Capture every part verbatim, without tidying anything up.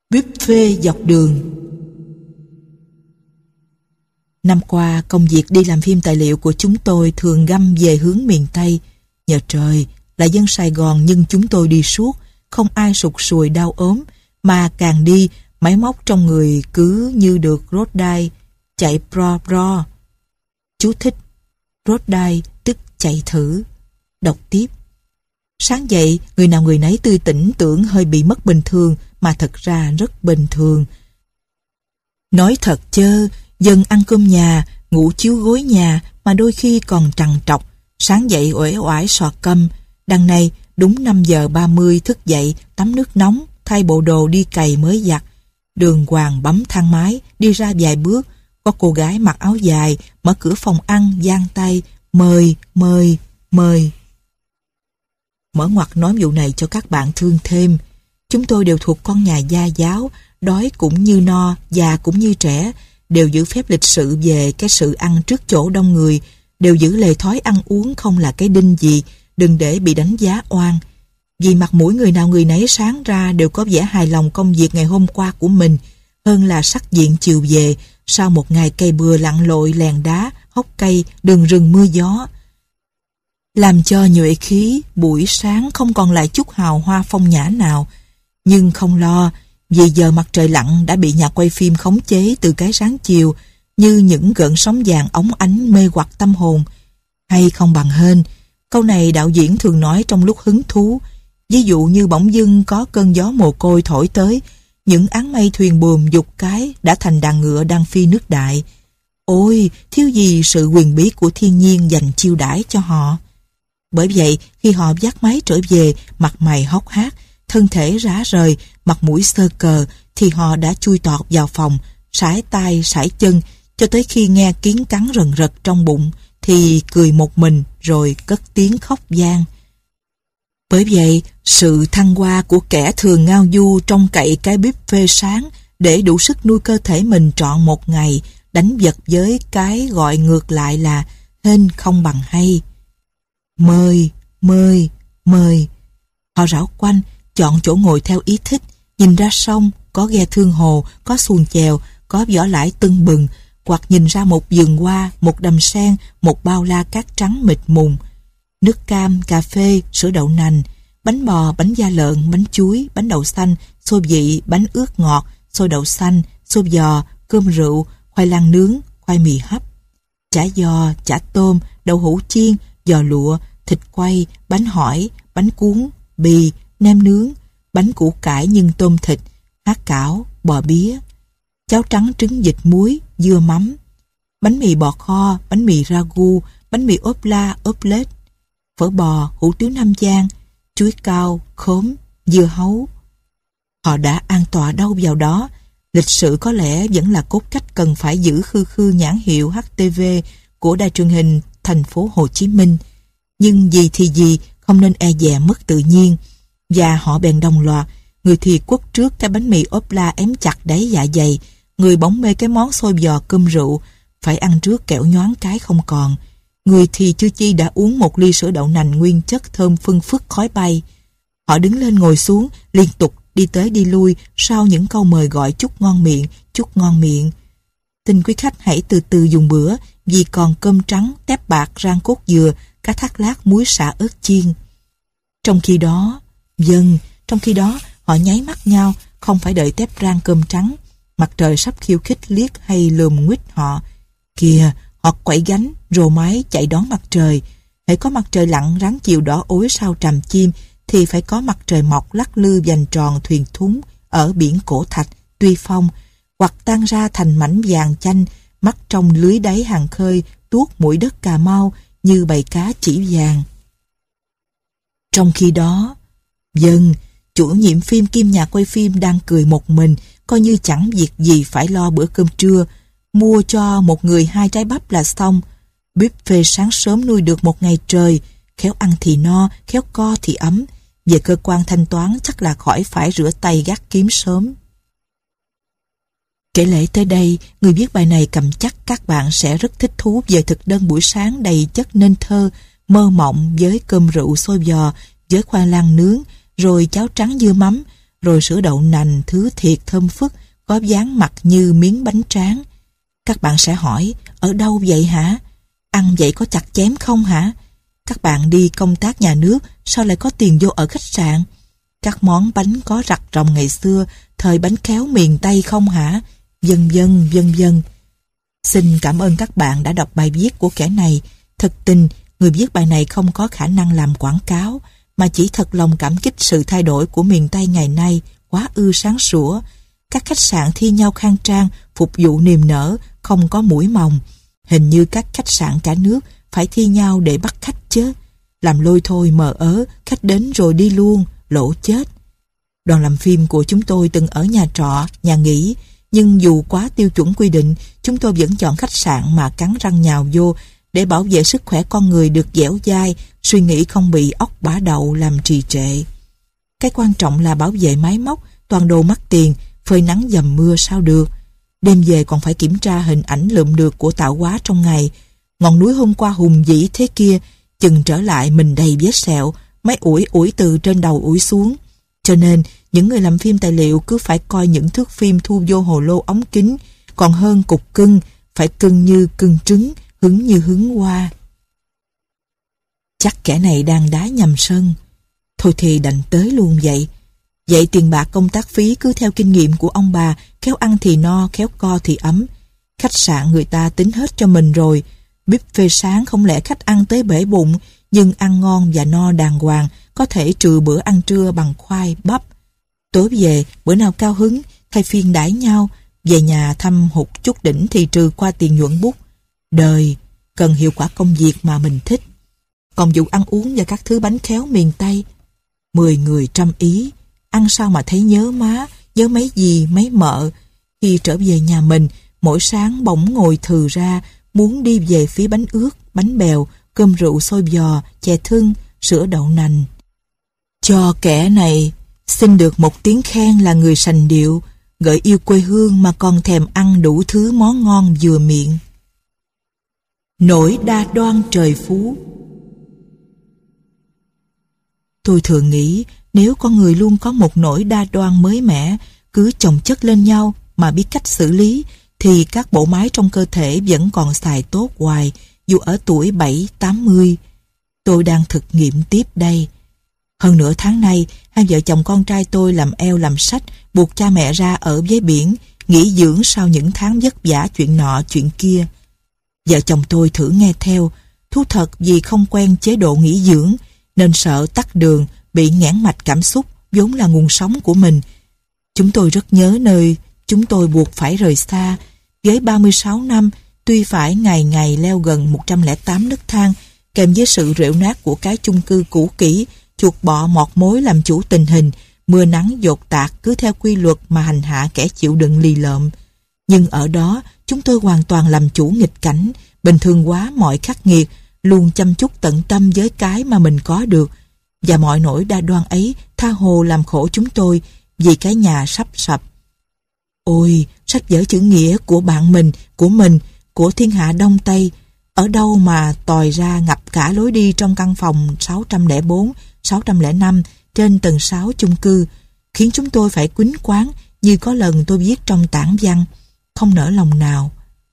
Buffet dọc đường. Năm qua, công việc đi làm phim tài liệu của chúng tôi thường găm về hướng miền Tây. Nhờ trời, là dân Sài Gòn nhưng chúng tôi đi suốt, không ai sụt sùi đau ốm, mà càng đi, máy móc trong người cứ như được rốt đai, chạy pro pro. Chú thích, rốt đai tức chạy thử. Đọc tiếp. Sáng dậy, người nào người nấy tươi tỉnh, tưởng hơi bị mất bình thường, mà thật ra rất bình thường. Nói thật chớ, dân ăn cơm nhà, ngủ chiếu gối nhà, mà đôi khi còn trằn trọc. Sáng dậy uể oải sọ câm. Đằng này, đúng năm giờ ba mươi thức dậy, tắm nước nóng, thay bộ đồ đi cày mới giặt. Đường hoàng bấm thang máy, đi ra vài bước, có cô gái mặc áo dài, mở cửa phòng ăn, giang tay, mời, mời, mời. Mở ngoặt nói vụ này cho các bạn thương thêm. Chúng tôi đều thuộc con nhà gia giáo, đói cũng như no, già cũng như trẻ, đều giữ phép lịch sự về cái sự ăn trước chỗ đông người, đều giữ lề thói ăn uống không là cái đinh gì, đừng để bị đánh giá oan. Vì mặt mũi người nào người nấy sáng ra đều có vẻ hài lòng công việc ngày hôm qua của mình, hơn là sắc diện chiều về, sau một ngày cây bừa lặn lội lèn đá, hốc cây, đường rừng mưa gió. Làm cho nhuệ khí, buổi sáng không còn lại chút hào hoa phong nhã nào. Nhưng không lo, vì giờ mặt trời lặn đã bị nhà quay phim khống chế từ cái sáng chiều, như những gợn sóng vàng óng ánh mê hoặc tâm hồn. Hay không bằng hên, câu này đạo diễn thường nói trong lúc hứng thú. Ví dụ như bỗng dưng có cơn gió mồ côi thổi tới, những áng mây thuyền buồm dục cái đã thành đàn ngựa đang phi nước đại. Ôi, thiếu gì sự quyền bí của thiên nhiên dành chiêu đãi cho họ. Bởi vậy, khi họ dắt máy trở về, mặt mày hốc hác, thân thể rã rời, mặt mũi xơ cờ, thì họ đã chui tọt vào phòng, sải tay sải chân, cho tới khi nghe kiến cắn rần rật trong bụng, thì cười một mình rồi cất tiếng khóc vang. Bởi vậy, sự thăng hoa của kẻ thường ngao du trong cậy cái buffet sáng để đủ sức nuôi cơ thể mình trọn một ngày, đánh vật với cái gọi ngược lại là hên không bằng hay. Mời, mời, mời. Họ rảo quanh, chọn chỗ ngồi theo ý thích, nhìn ra sông, có ghe thương hồ, có xuồng chèo, có vỏ lãi tưng bừng, hoặc nhìn ra một vườn hoa, một đầm sen, một bao la cát trắng mịt mùng. Nước cam, cà phê, sữa đậu nành, bánh bò, bánh da lợn, bánh chuối, bánh đậu xanh, xôi vị, bánh ướt ngọt, xôi đậu xanh, xôi giò, cơm rượu, khoai lang nướng, khoai mì hấp, chả giò, chả tôm, đậu hũ chiên, giò lụa, thịt quay, bánh hỏi, bánh cuốn, bì, nem nướng, bánh củ cải nhưng tôm thịt, há cảo, bò bía, cháo trắng trứng vịt muối, dưa mắm, bánh mì bò kho, bánh mì ragu, bánh mì ốp la, ốp lết, phở bò, hủ tiếu Nam Giang, chuối cao, khóm, dưa hấu. Họ đã an tọa đâu vào đó. Lịch sử có lẽ vẫn là cốt cách cần phải giữ khư khư nhãn hiệu hát tê vê của đài truyền hình thành phố Hồ Chí Minh. Nhưng gì thì gì, không nên e dè mất tự nhiên. Và họ bèn đồng loạt, người thì quất trước cái bánh mì ốp la ém chặt đáy dạ dày, người bỗng mê cái món xôi giò cơm rượu, phải ăn trước kẻo nhoáng cái không còn. Người thì chưa chi đã uống một ly sữa đậu nành nguyên chất thơm phưng phức khói bay. Họ đứng lên ngồi xuống, liên tục đi tới đi lui sau những câu mời gọi chút ngon miệng, chút ngon miệng. Xin quý khách hãy từ từ dùng bữa, vì còn cơm trắng, tép bạc, rang cốt dừa, cá thác lát, muối xả ớt chiên. Trong khi đó, vâng, trong khi đó, họ nháy mắt nhau, không phải đợi tép rang cơm trắng. Mặt trời sắp khiêu khích liếc hay lườm nguýt họ. Kìa, họ quẩy gánh, rồ máy chạy đón mặt trời. Hãy có mặt trời lặn ráng chiều đỏ ối sau tràm chim, thì phải có mặt trời mọc lắc lư vành tròn thuyền thúng ở biển Cổ Thạch, Tuy Phong, hoặc tan ra thành mảnh vàng chanh, mắc trong lưới đáy hàng khơi, tuốt mũi đất Cà Mau như bầy cá chỉ vàng. Trong khi đó, vâng, chủ nhiệm phim kiêm nhà quay phim đang cười một mình, coi như chẳng việc gì phải lo bữa cơm trưa, mua cho một người hai trái bắp là xong. Buffet sáng sớm nuôi được một ngày trời, khéo ăn thì no, khéo co thì ấm. Về cơ quan thanh toán chắc là khỏi phải rửa tay gác kiếm sớm. Kể lể tới đây, người viết bài này cầm chắc các bạn sẽ rất thích thú về thực đơn buổi sáng đầy chất nên thơ, mơ mộng với cơm rượu xôi giò, với khoai lang nướng, rồi cháo trắng dưa mắm, rồi sữa đậu nành, thứ thiệt thơm phức, có dáng mặt như miếng bánh tráng. Các bạn sẽ hỏi, ở đâu vậy hả? Ăn vậy có chặt chém không hả? Các bạn đi công tác nhà nước, sao lại có tiền vô ở khách sạn? Các món bánh có rặt ròng ngày xưa, thời bánh kéo miền Tây không hả? Vân vân, vân vân. Xin cảm ơn các bạn đã đọc bài viết của kẻ này. Thực tình, người viết bài này không có khả năng làm quảng cáo, mà chỉ thật lòng cảm kích sự thay đổi của miền Tây ngày nay, quá ư sáng sủa. Các khách sạn thi nhau khang trang, phục vụ niềm nở, không có mũi mòng. Hình như các khách sạn cả nước phải thi nhau để bắt khách chứ. Làm lôi thôi mờ ớ, khách đến rồi đi luôn, lỗ chết. Đoàn làm phim của chúng tôi từng ở nhà trọ, nhà nghỉ, nhưng dù quá tiêu chuẩn quy định, chúng tôi vẫn chọn khách sạn mà cắn răng nhào vô để bảo vệ sức khỏe con người được dẻo dai, suy nghĩ không bị óc bả đậu làm trì trệ. Cái quan trọng là bảo vệ máy móc, toàn đồ mắc tiền, phơi nắng dầm mưa sao được. Đêm về còn phải kiểm tra hình ảnh lượm được của tạo hóa trong ngày. Ngọn núi hôm qua hùng vĩ thế kia, chừng trở lại mình đầy vết sẹo, mấy ủi ủi từ trên đầu ủi xuống. Cho nên, những người làm phim tài liệu cứ phải coi những thước phim thu vô hồ lô ống kính, còn hơn cục cưng, phải cưng như cưng trứng, hứng như hứng hoa. Chắc kẻ này đang đá nhầm sân. Thôi thì đành tới luôn vậy. Vậy tiền bạc công tác phí cứ theo kinh nghiệm của ông bà, khéo ăn thì no, khéo co thì ấm. Khách sạn người ta tính hết cho mình rồi. Buffet sáng không lẽ khách ăn tới bể bụng, nhưng ăn ngon và no đàng hoàng, có thể trừ bữa ăn trưa bằng khoai, bắp. Tối về, bữa nào cao hứng, thay phiên đãi nhau, về nhà thăm hụt chút đỉnh thì trừ qua tiền nhuận bút. Đời, cần hiệu quả công việc mà mình thích. Còn vụ ăn uống và các thứ bánh khéo miền Tây, mười người trăm ý, ăn sao mà thấy nhớ má, nhớ mấy gì, mấy mợ. Khi trở về nhà mình, mỗi sáng bỗng ngồi thừ ra, muốn đi về phía bánh ướt, bánh bèo, cơm rượu xôi giò, chè thưng, sữa đậu nành. Cho kẻ này, xin được một tiếng khen là người sành điệu, gợi yêu quê hương mà còn thèm ăn đủ thứ món ngon vừa miệng. Nỗi đa đoan trời phú. Tôi thường nghĩ, nếu con người luôn có một nỗi đa đoan mới mẻ, cứ chồng chất lên nhau mà biết cách xử lý, thì các bộ máy trong cơ thể vẫn còn xài tốt hoài, dù ở tuổi bảy, tám mươi. Tôi đang thực nghiệm tiếp đây. Hơn nửa tháng nay, hai vợ chồng con trai tôi làm eo làm sách, buộc cha mẹ ra ở với biển, nghỉ dưỡng sau những tháng vất vả chuyện nọ chuyện kia. Vợ chồng tôi thử nghe theo, thú thật vì không quen chế độ nghỉ dưỡng, nên sợ tắc đường, bị nghẽn mạch cảm xúc, vốn là nguồn sống của mình. Chúng tôi rất nhớ nơi chúng tôi buộc phải rời xa. Với ba mươi sáu năm, tuy phải ngày ngày leo gần một trăm lẻ tám nấc thang, kèm với sự rệu nát của cái chung cư cũ kỹ, chuột bọ mọt mối làm chủ tình hình, mưa nắng dột tạt cứ theo quy luật mà hành hạ kẻ chịu đựng lì lợm. Nhưng ở đó, chúng tôi hoàn toàn làm chủ nghịch cảnh, bình thường quá mọi khắc nghiệt, luôn chăm chút tận tâm với cái mà mình có được. Và mọi nỗi đa đoan ấy tha hồ làm khổ chúng tôi vì cái nhà sắp sập. Ôi, sách vở chữ nghĩa của bạn mình, của mình, của thiên hạ Đông Tây, ở đâu mà tòi ra ngập cả lối đi trong căn phòng sáu trăm lẻ bốn, sáu trăm lẻ năm trên tầng sáu chung cư, khiến chúng tôi phải quýnh quáng như có lần tôi viết trong tản văn, không nỡ lòng nào.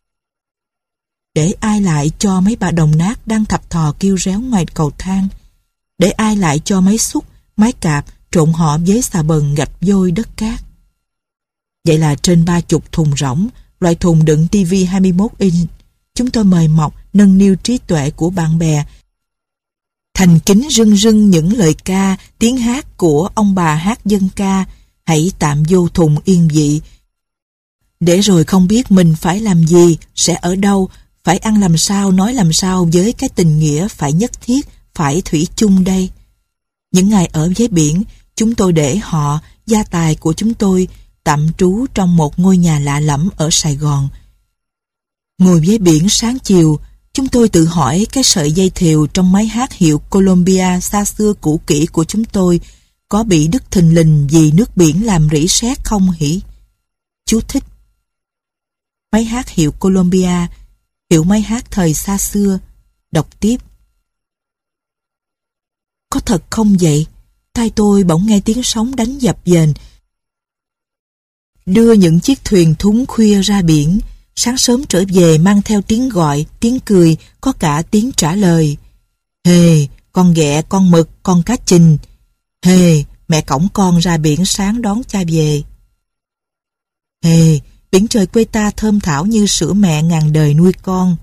Để ai lại cho mấy bà đồng nát đang thập thò kêu réo ngoài cầu thang? Để ai lại cho máy xúc, máy cạp trộn họ với xà bần gạch vôi đất cát? Vậy là trên ba chục thùng rỗng, loại thùng đựng tivi hai mươi mốt inch, chúng tôi mời mọc nâng niu trí tuệ của bạn bè, thành kính rưng rưng những lời ca, tiếng hát của ông bà hát dân ca, hãy tạm vô thùng yên vị. Để rồi không biết mình phải làm gì, sẽ ở đâu, phải ăn làm sao, nói làm sao với cái tình nghĩa phải nhất thiết, phải thủy chung đây. Những ngày ở với biển, chúng tôi để họ, gia tài của chúng tôi, tạm trú trong một ngôi nhà lạ lẫm ở Sài Gòn. Ngồi với biển sáng chiều, chúng tôi tự hỏi cái sợi dây thều trong máy hát hiệu Columbia xa xưa cũ kỹ của chúng tôi có bị đứt thình lình vì nước biển làm rỉ sét không hỉ? Chú thích: máy hát hiệu Columbia, hiệu máy hát thời xa xưa. Đọc tiếp. Có thật không vậy? Tai tôi bỗng nghe tiếng sóng đánh dập dềnh, đưa những chiếc thuyền thúng khuya ra biển, sáng sớm trở về mang theo tiếng gọi, tiếng cười, có cả tiếng trả lời. Hề, con ghẹ, con mực, con cá chình. Hề, mẹ cõng con ra biển sáng đón cha về. Hề, biển trời quê ta thơm thảo như sữa mẹ ngàn đời nuôi con.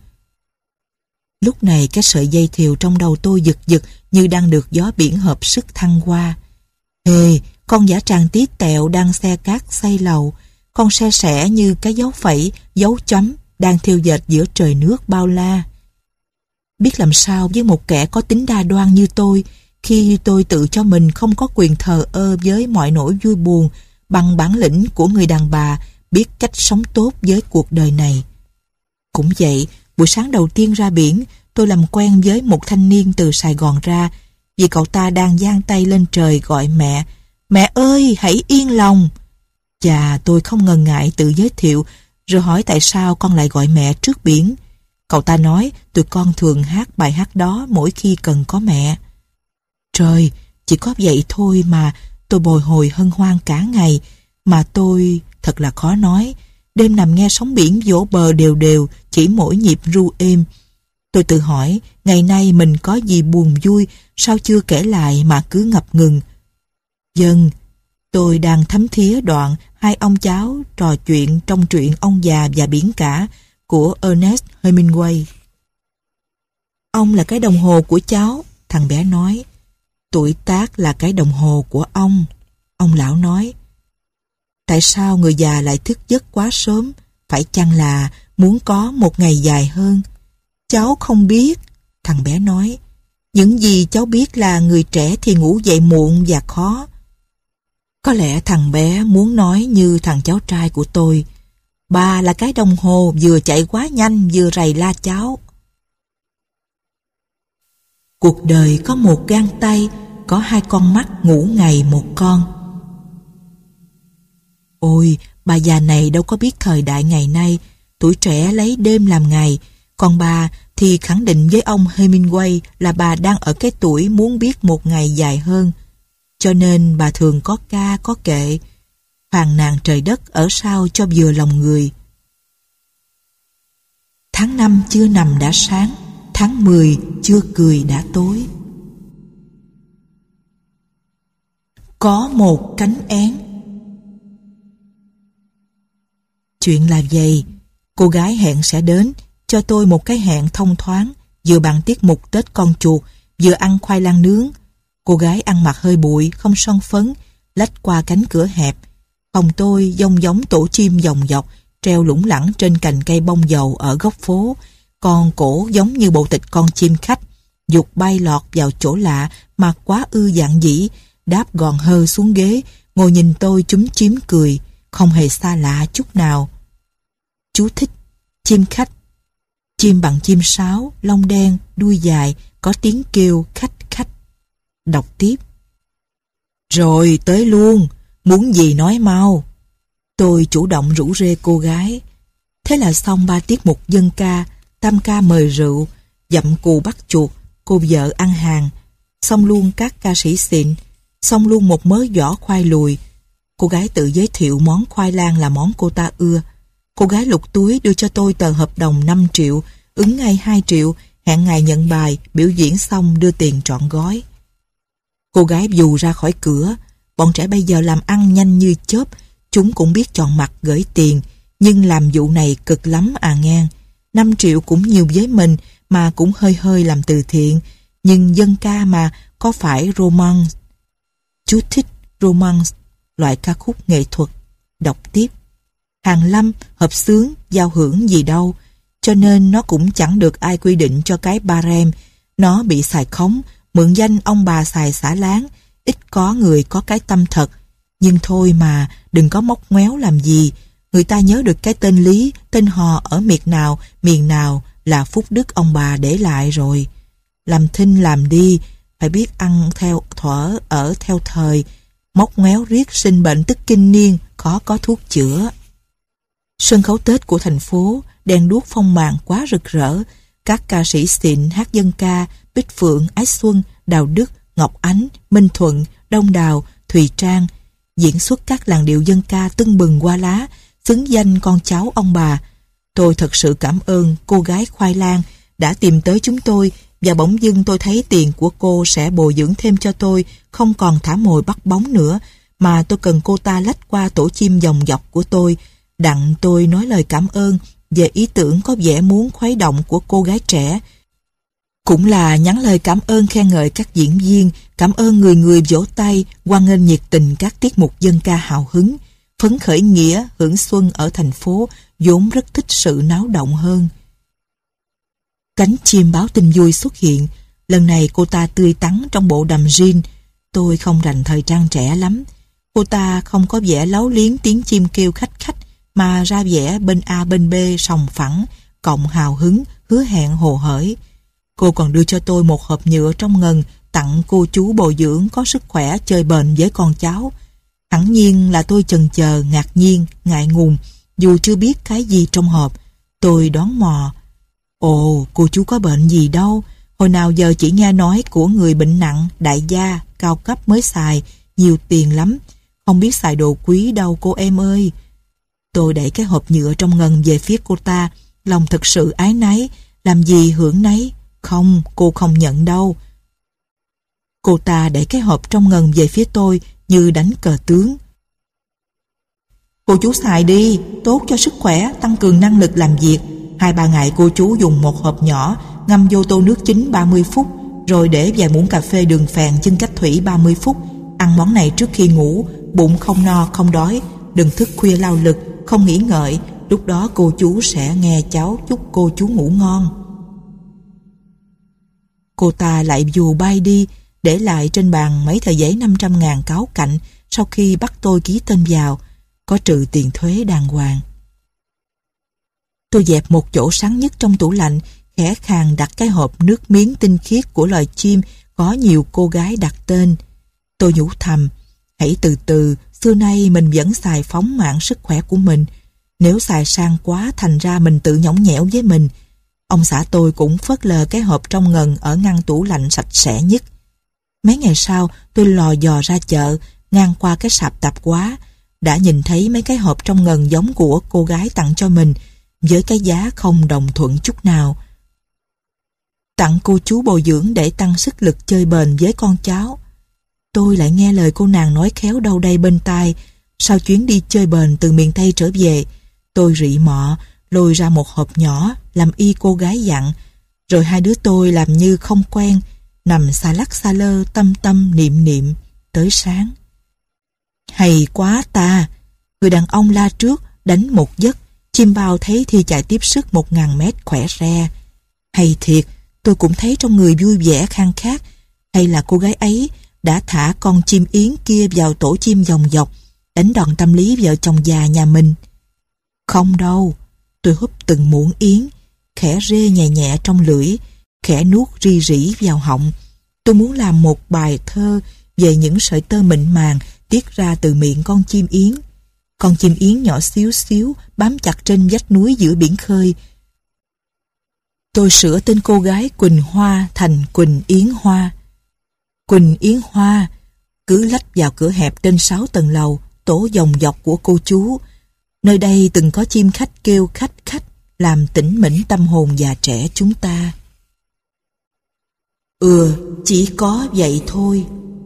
Lúc này cái sợi dây thìu trong đầu tôi giật giật như đang được gió biển hợp sức thăng qua. Hề, con dã tràng tí tẹo đang xe cát xây lầu, con se sẻ như cái dấu phẩy, dấu chấm đang thiêu dệt giữa trời nước bao la. Biết làm sao với một kẻ có tính đa đoan như tôi, khi tôi tự cho mình không có quyền thờ ơ với mọi nỗi vui buồn bằng bản lĩnh của người đàn bà biết cách sống tốt với cuộc đời này. Cũng vậy, buổi sáng đầu tiên ra biển, tôi làm quen với một thanh niên từ Sài Gòn ra, vì cậu ta đang giang tay lên trời gọi mẹ. Mẹ ơi, hãy yên lòng. Và tôi không ngần ngại tự giới thiệu, rồi hỏi tại sao con lại gọi mẹ trước biển. Cậu ta nói tụi con thường hát bài hát đó mỗi khi cần có mẹ. Trời, chỉ có vậy thôi mà tôi bồi hồi hân hoan cả ngày, mà tôi thật là khó nói. Đêm nằm nghe sóng biển vỗ bờ đều đều, chỉ mỗi nhịp ru êm. Tôi tự hỏi, ngày nay mình có gì buồn vui, sao chưa kể lại mà cứ ngập ngừng. Dần, tôi đang thấm thía đoạn hai ông cháu trò chuyện trong truyện Ông già và biển cả của Ernest Hemingway. Ông là cái đồng hồ của cháu, thằng bé nói. Tuổi tác là cái đồng hồ của ông, ông lão nói. Tại sao người già lại thức giấc quá sớm? Phải chăng là muốn có một ngày dài hơn? Cháu không biết, thằng bé nói. Những gì cháu biết là người trẻ thì ngủ dậy muộn và khó. Có lẽ thằng bé muốn nói như thằng cháu trai của tôi. Bà là cái đồng hồ vừa chạy quá nhanh vừa rầy la cháu. Cuộc đời có một gang tay, có hai con mắt ngủ ngày một con. Ôi, bà già này đâu có biết thời đại ngày nay, tuổi trẻ lấy đêm làm ngày, còn bà thì khẳng định với ông Hemingway là bà đang ở cái tuổi muốn biết một ngày dài hơn. Cho nên bà thường có ca có kệ, phàn nàn trời đất ở sao cho vừa lòng người. Tháng năm chưa nằm đã sáng, tháng mười chưa cười đã tối. Có một cánh én. Chuyện là vậy, cô gái hẹn sẽ đến, cho tôi một cái hẹn thông thoáng, vừa bằng tiết mục Tết con chuột, vừa ăn khoai lang nướng. Cô gái ăn mặc hơi bụi, không son phấn, lách qua cánh cửa hẹp. Phòng tôi dông giống tổ chim dòng dọc, treo lủng lẳng trên cành cây bông dầu ở góc phố, còn cổ giống như bộ tịch con chim khách, dục bay lọt vào chỗ lạ mà quá ư dạn dĩ, đáp gòn hơ xuống ghế, ngồi nhìn tôi chúm chím cười, không hề xa lạ chút nào. Chú thích: chim khách, chim bằng chim sáo, lông đen, đuôi dài, có tiếng kêu khách khách. Đọc tiếp. Rồi tới luôn, muốn gì nói mau. Tôi chủ động rủ rê cô gái. Thế là xong ba tiết mục dân ca, tam ca mời rượu, dặm cù bắt chuột, cô vợ ăn hàng, xong luôn các ca sĩ xịn, xong luôn một mớ giỏ khoai lùi. Cô gái tự giới thiệu món khoai lang là món cô ta ưa. Cô gái lục túi đưa cho tôi tờ hợp đồng năm triệu, ứng ngay hai triệu, hẹn ngày nhận bài, biểu diễn xong đưa tiền trọn gói. Cô gái dù ra khỏi cửa. Bọn trẻ bây giờ làm ăn nhanh như chớp, chúng cũng biết chọn mặt gửi tiền, nhưng làm vụ này cực lắm à ngang. Năm triệu cũng nhiều với mình, mà cũng hơi hơi làm từ thiện, nhưng dân ca mà, có phải romance. Chú thích romance, loại ca khúc nghệ thuật. Đọc tiếp. Hàng lâm, hợp xướng, giao hưởng gì đâu, cho nên nó cũng chẳng được ai quy định cho cái barem. Nó bị xài khống, mượn danh ông bà xài xả láng, ít có người có cái tâm thật. Nhưng thôi mà, đừng có móc ngoéo làm gì. Người ta nhớ được cái tên Lý, tên hò ở miệt nào, miền nào là phúc đức ông bà để lại rồi. Làm thinh làm đi, phải biết ăn theo thuở ở theo thời. Móc ngoéo riết sinh bệnh tức kinh niên, khó có thuốc chữa. Sân khấu Tết của thành phố, đèn đuốc phong màn quá rực rỡ. Các ca sĩ xịn hát dân ca, Bích Phượng, Ái Xuân, Đào Đức, Ngọc Ánh, Minh Thuận, Đông Đào, Thùy Trang. diễn xuất các làn điệu dân ca tưng bừng qua lá, xứng danh con cháu ông bà. Tôi thật sự cảm ơn cô gái khoai lang đã tìm tới chúng tôi, và bỗng dưng tôi thấy tiền của cô sẽ bồi dưỡng thêm cho tôi, không còn thả mồi bắt bóng nữa, mà tôi cần cô ta lách qua tổ chim dòng dọc của tôi, đặng tôi nói lời cảm ơn về ý tưởng có vẻ muốn khuấy động của cô gái trẻ. Cũng là nhắn lời cảm ơn khen ngợi các diễn viên, cảm ơn người người vỗ tay, hoan nghênh nhiệt tình các tiết mục dân ca hào hứng, phấn khởi nghĩa hưởng xuân ở thành phố vốn rất thích sự náo động hơn. Cánh chim báo tin vui xuất hiện. Lần này cô ta tươi tắn trong bộ đầm jean. Tôi không rành thời trang trẻ lắm. Cô ta không có vẻ láu liếng tiếng chim kêu khách khách, mà ra vẻ bên A bên B sòng phẳng, cộng hào hứng, hứa hẹn hồ hởi. Cô còn đưa cho tôi một hộp nhựa trong ngần tặng cô chú bồi dưỡng có sức khỏe chơi bền với con cháu. Hẳn nhiên là tôi chần chờ, ngạc nhiên, ngại ngùng, dù chưa biết cái gì trong hộp. Tôi đoán mò. Ồ, cô chú có bệnh gì đâu. Hồi nào giờ chỉ nghe nói của người bệnh nặng, đại gia, cao cấp mới xài, nhiều tiền lắm. Không biết xài đồ quý đâu cô em ơi. Tôi đẩy cái hộp nhựa trong ngần về phía cô ta, lòng thật sự ái náy, làm gì hưởng nấy. Không, cô không nhận đâu. Cô ta đẩy cái hộp trong ngần về phía tôi như đánh cờ tướng. Cô chú xài đi, tốt cho sức khỏe, tăng cường năng lực làm việc. Hai ba ngày cô chú dùng một hộp nhỏ, ngâm vô tô nước chín ba mươi phút, rồi để vài muỗng cà phê đường phèn chưng cách thủy ba mươi phút. Ăn món này trước khi ngủ, bụng không no không đói, đừng thức khuya lao lực, không nghĩ ngợi, lúc đó cô chú sẽ nghe cháu chúc cô chú ngủ ngon. Cô ta lại dù bay đi, để lại trên bàn mấy tờ giấy năm trăm ngàn cáo cạnh sau khi bắt tôi ký tên vào, có trừ tiền thuế đàng hoàng. Tôi dẹp một chỗ sáng nhất trong tủ lạnh, khẽ khàng đặt cái hộp nước miếng tinh khiết của loài chim có nhiều cô gái đặt tên. Tôi nhủ thầm, hãy từ từ, xưa nay mình vẫn xài phóng mạng sức khỏe của mình. Nếu xài sang quá thành ra mình tự nhõng nhẽo với mình. Ông xã tôi cũng phớt lờ cái hộp trong ngần ở ngăn tủ lạnh sạch sẽ nhất. Mấy ngày sau, tôi lò dò ra chợ, ngang qua cái sạp tạp hóa, đã nhìn thấy mấy cái hộp trong ngần giống của cô gái tặng cho mình, với cái giá không đồng thuận chút nào. Tặng cô chú bồi dưỡng để tăng sức lực chơi bền với con cháu. Tôi lại nghe lời cô nàng nói khéo đâu đây bên tai. Sau chuyến đi chơi bền từ miền Tây trở về, tôi rị mọ, lôi ra một hộp nhỏ, làm y cô gái dặn. Rồi hai đứa tôi làm như không quen, nằm xà lắc xà lơ, tâm tâm niệm niệm, tới sáng. Hay quá ta! Người đàn ông la trước, đánh một giấc, chim bao thấy thì chạy tiếp sức một ngàn mét khỏe re. Hay thiệt, tôi cũng thấy trong người vui vẻ khang khát. Hay là cô gái ấy đã thả con chim yến kia vào tổ chim dòng dọc, đánh đòn tâm lý vợ chồng già nhà mình. Không đâu, tôi húp từng muỗng yến, khẽ rê nhẹ nhẹ trong lưỡi, khẽ nuốt ri rỉ vào họng. Tôi muốn làm một bài thơ về những sợi tơ mịn màng tiết ra từ miệng con chim yến. Con chim yến nhỏ xíu xíu bám chặt trên vách núi giữa biển khơi. Tôi sửa tên cô gái Quỳnh Hoa thành Quỳnh Yến Hoa. Quỳnh Yến Hoa cứ lách vào cửa hẹp trên sáu tầng lầu, tổ dòng dọc của cô chú. Nơi đây từng có chim khách kêu khách khách, làm tĩnh mĩnh tâm hồn già trẻ chúng ta. Ừ, chỉ có vậy thôi.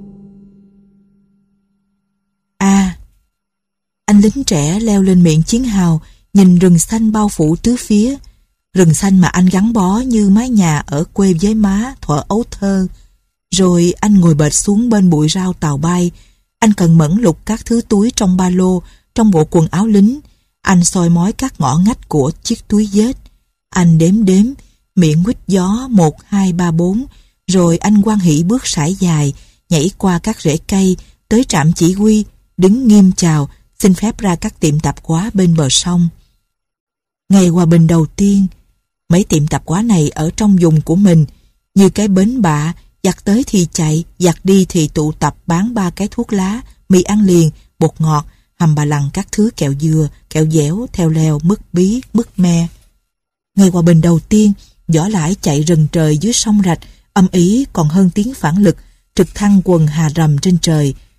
À, anh lính trẻ leo lên miệng chiến hào, nhìn rừng xanh bao phủ tứ phía. Rừng xanh mà anh gắn bó như mái nhà ở quê với má thuở ấu thơ. Rồi anh ngồi bệt xuống bên bụi rau tàu bay. Anh cần mẫn lục các thứ túi trong ba lô, trong bộ quần áo lính. Anh soi mói các ngõ ngách của chiếc túi vết. Anh đếm đếm, miệng huýt gió một, hai, ba, bốn. Rồi anh hoan hỉ bước sải dài, nhảy qua các rễ cây, tới trạm chỉ huy, đứng nghiêm chào, xin phép ra các tiệm tạp hóa bên bờ sông. Ngày hòa bình đầu tiên, mấy tiệm tạp hóa này ở trong vùng của mình, như cái bến bạ, giặt tới thì chạy, giặt đi thì tụ tập bán ba cái thuốc lá, mì ăn liền, bột ngọt, hầm bà lằng các thứ kẹo dừa, kẹo dẻo, theo leo, mứt bí, mứt me. Ngày hòa bình đầu tiên, vỏ lãi chạy rần trời dưới sông rạch, âm ý còn hơn tiếng phản lực, trực thăng quần hà rầm trên trời.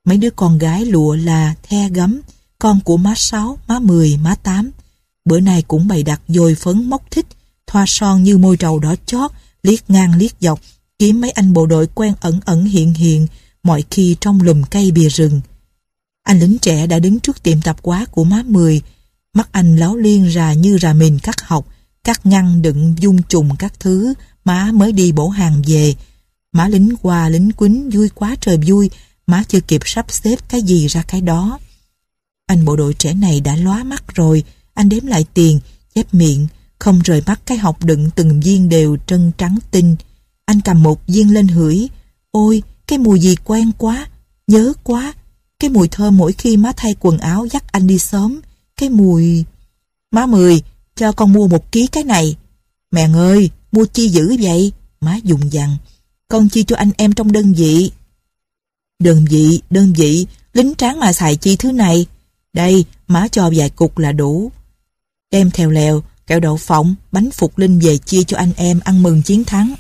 Mấy đứa con gái lụa là The Gấm, con của má Sáu, má Mười, má Tám. Bữa nay cũng bày đặt dồi phấn mốc thích, thoa son như môi trầu đỏ chót, liếc ngang liếc dọc, kiếm mấy anh bộ đội quen ẩn ẩn hiện hiện, mọi khi trong lùm cây bìa rừng. Anh lính trẻ đã đứng trước tiệm tạp hóa của má Mười, mắt anh láo liên ra như rà mìn cắt học, các ngăn đựng dung trùng các thứ, má mới đi bổ hàng về. Má lính qua lính quýnh vui quá trời vui, má chưa kịp sắp xếp cái gì ra cái đó. Anh bộ đội trẻ này đã lóa mắt rồi, anh đếm lại tiền, chép miệng, không rời mắt cái hộp đựng từng viên đều trân trắng tinh. Anh cầm một viên lên hửi, ôi, cái mùi gì quen quá, nhớ quá. Cái mùi thơm mỗi khi má thay quần áo dắt anh đi sớm. Cái mùi... Má Mười, cho con mua một ký cái này. Mẹ ơi, mua chi dữ vậy? Má dùng dằn. Con chi cho anh em trong đơn vị. Đơn vị, đơn vị, lính tráng mà xài chi thứ này. Đây, má cho vài cục là đủ. Đem theo lèo, kẹo đậu phộng, bánh phục linh về chia cho anh em ăn mừng chiến thắng.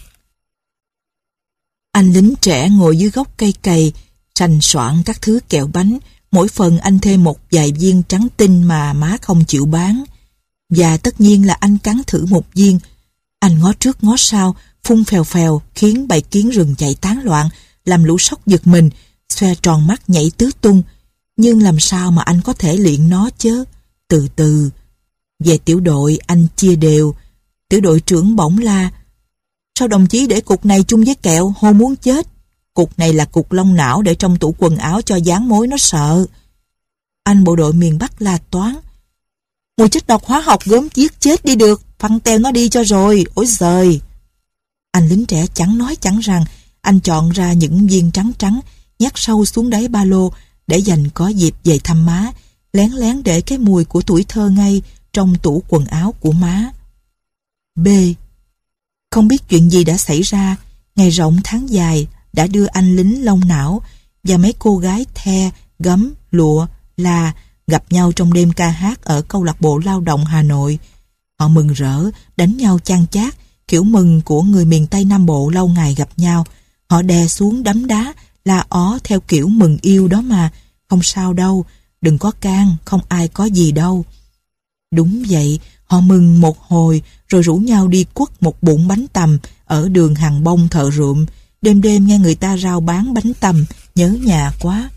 Anh lính trẻ ngồi dưới gốc cây cày, sành soạn các thứ kẹo bánh, mỗi phần anh thêm một vài viên trắng tinh mà má không chịu bán. Và tất nhiên là anh cắn thử một viên. Anh ngó trước ngó sau, phun phèo phèo, khiến bầy kiến rừng chạy tán loạn, làm lũ sóc giật mình, xoe tròn mắt nhảy tứ tung. Nhưng làm sao mà anh có thể luyện nó chứ? Từ từ. Về tiểu đội anh chia đều. Tiểu đội trưởng bỗng la, sao đồng chí để cục này chung với kẹo, hô muốn chết. Cục này là cục lông não để trong tủ quần áo cho dán mối nó sợ. Anh bộ đội miền Bắc la toán, mùi chất độc hóa học gớm giết chết đi được, phăng teo nó đi cho rồi, ôi giời. Anh lính trẻ chẳng nói chẳng rằng, anh chọn ra những viên trắng trắng, nhét sâu xuống đáy ba lô để dành có dịp về thăm má, lén lén để cái mùi của tuổi thơ ngay trong tủ quần áo của má. B. Không biết chuyện gì đã xảy ra, ngày rộng tháng dài đã đưa anh lính lông não và mấy cô gái The, Gấm, Lụa, La gặp nhau trong đêm ca hát ở câu lạc bộ lao động Hà Nội. Họ mừng rỡ, đánh nhau chan chát, kiểu mừng của người miền Tây Nam Bộ lâu ngày gặp nhau. Họ đè xuống đấm đá, la ó theo kiểu mừng yêu đó mà. Không sao đâu, đừng có can, không ai có gì đâu. Đúng vậy, họ mừng một hồi rồi rủ nhau đi quất một bụng bánh tằm ở đường Hàng Bông Thợ Rượm. Đêm đêm nghe người ta rao bán bánh tằm, nhớ nhà quá.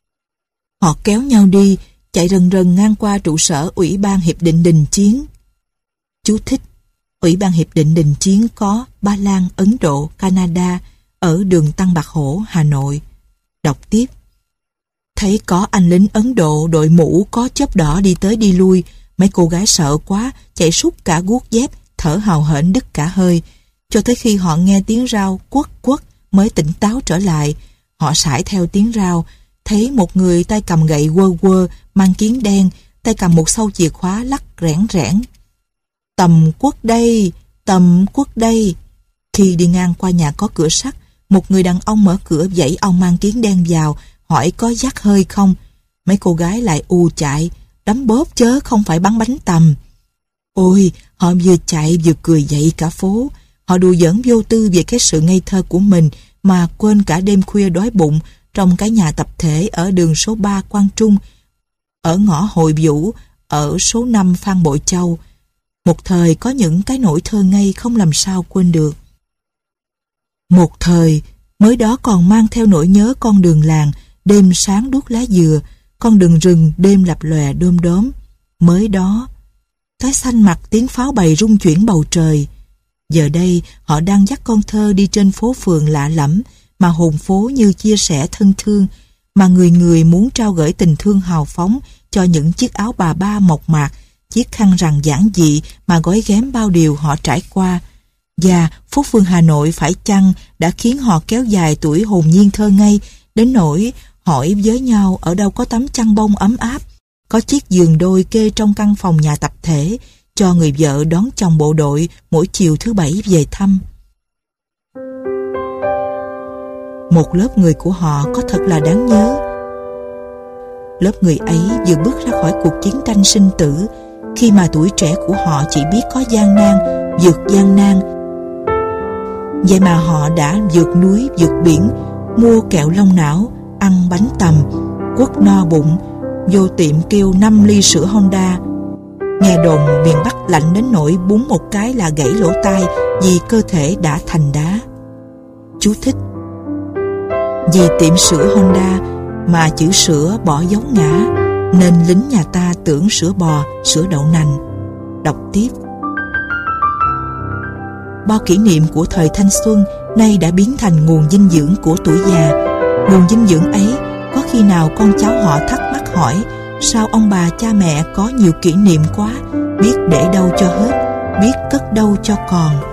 Họ kéo nhau đi, chạy rần rần ngang qua trụ sở Ủy ban Hiệp định Đình Chiến. Chú thích: Ủy ban Hiệp định Đình Chiến có Ba Lan, Ấn Độ, Canada ở đường Tăng Bạc Hổ, Hà Nội. Đọc tiếp. Thấy có anh lính Ấn Độ đội mũ có chớp đỏ đi tới đi lui, mấy cô gái sợ quá, chạy sút cả guốc dép, thở hào hển đứt cả hơi. Cho tới khi họ nghe tiếng rao quất quất mới tỉnh táo trở lại. Họ sải theo tiếng rao, thấy một người tay cầm gậy quơ quơ, mang kiếng đen, tay cầm một sâu chìa khóa lắc rẽn rẽn. Tầm quất đây, tầm quất đây. Khi đi ngang qua nhà có cửa sắt, một người đàn ông mở cửa dãy ông mang kiếng đen vào, hỏi có dắt hơi không. Mấy cô gái lại ù chạy, đấm bóp chớ không phải bắn bánh tằm. Ôi, họ vừa chạy vừa cười dậy cả phố. Họ đùa giỡn vô tư về cái sự ngây thơ của mình mà quên cả đêm khuya đói bụng trong cái nhà tập thể ở đường số ba Quang Trung, ở ngõ Hội Vũ, ở số năm Phan Bội Châu. Một thời có những cái nỗi thơ ngây không làm sao quên được. Một thời, mới đó còn mang theo nỗi nhớ con đường làng, đêm sáng đuốc lá dừa, con đường rừng đêm lập lòe đom đóm. Mới đó, cái xanh mặt tiếng pháo bày rung chuyển bầu trời. Giờ đây, họ đang dắt con thơ đi trên phố phường lạ lẫm, mà hồn phố như chia sẻ thân thương, mà người người muốn trao gửi tình thương hào phóng cho những chiếc áo bà ba mộc mạc, chiếc khăn rằng giản dị mà gói ghém bao điều họ trải qua. Và phố phường Hà Nội phải chăng đã khiến họ kéo dài tuổi hồn nhiên thơ ngây, đến nỗi hỏi với nhau ở đâu có tấm chăn bông ấm áp, có chiếc giường đôi kê trong căn phòng nhà tập thể, cho người vợ đón chồng bộ đội mỗi chiều thứ bảy về thăm. Một lớp người của họ có thật là đáng nhớ. Lớp người ấy vừa bước ra khỏi cuộc chiến tranh sinh tử, khi mà tuổi trẻ của họ chỉ biết có gian nan, vượt gian nan. Vậy mà họ đã vượt núi, vượt biển, mua kẹo long não, ăn bánh tằm, quất no bụng, vô tiệm kêu năm ly sữa Honda. Nghe đồn miền Bắc lạnh đến nỗi búng một cái là gãy lỗ tai vì cơ thể đã thành đá. Chú thích: vì tiệm sữa Honda mà chữ sữa bỏ dấu ngã, nên lính nhà ta tưởng sữa bò, sữa đậu nành. Đọc tiếp. Bao kỷ niệm của thời thanh xuân nay đã biến thành nguồn dinh dưỡng của tuổi già. Nguồn dinh dưỡng ấy, có khi nào con cháu họ thắc mắc hỏi: sao ông bà cha mẹ có nhiều kỷ niệm quá, biết để đâu cho hết, biết cất đâu cho còn.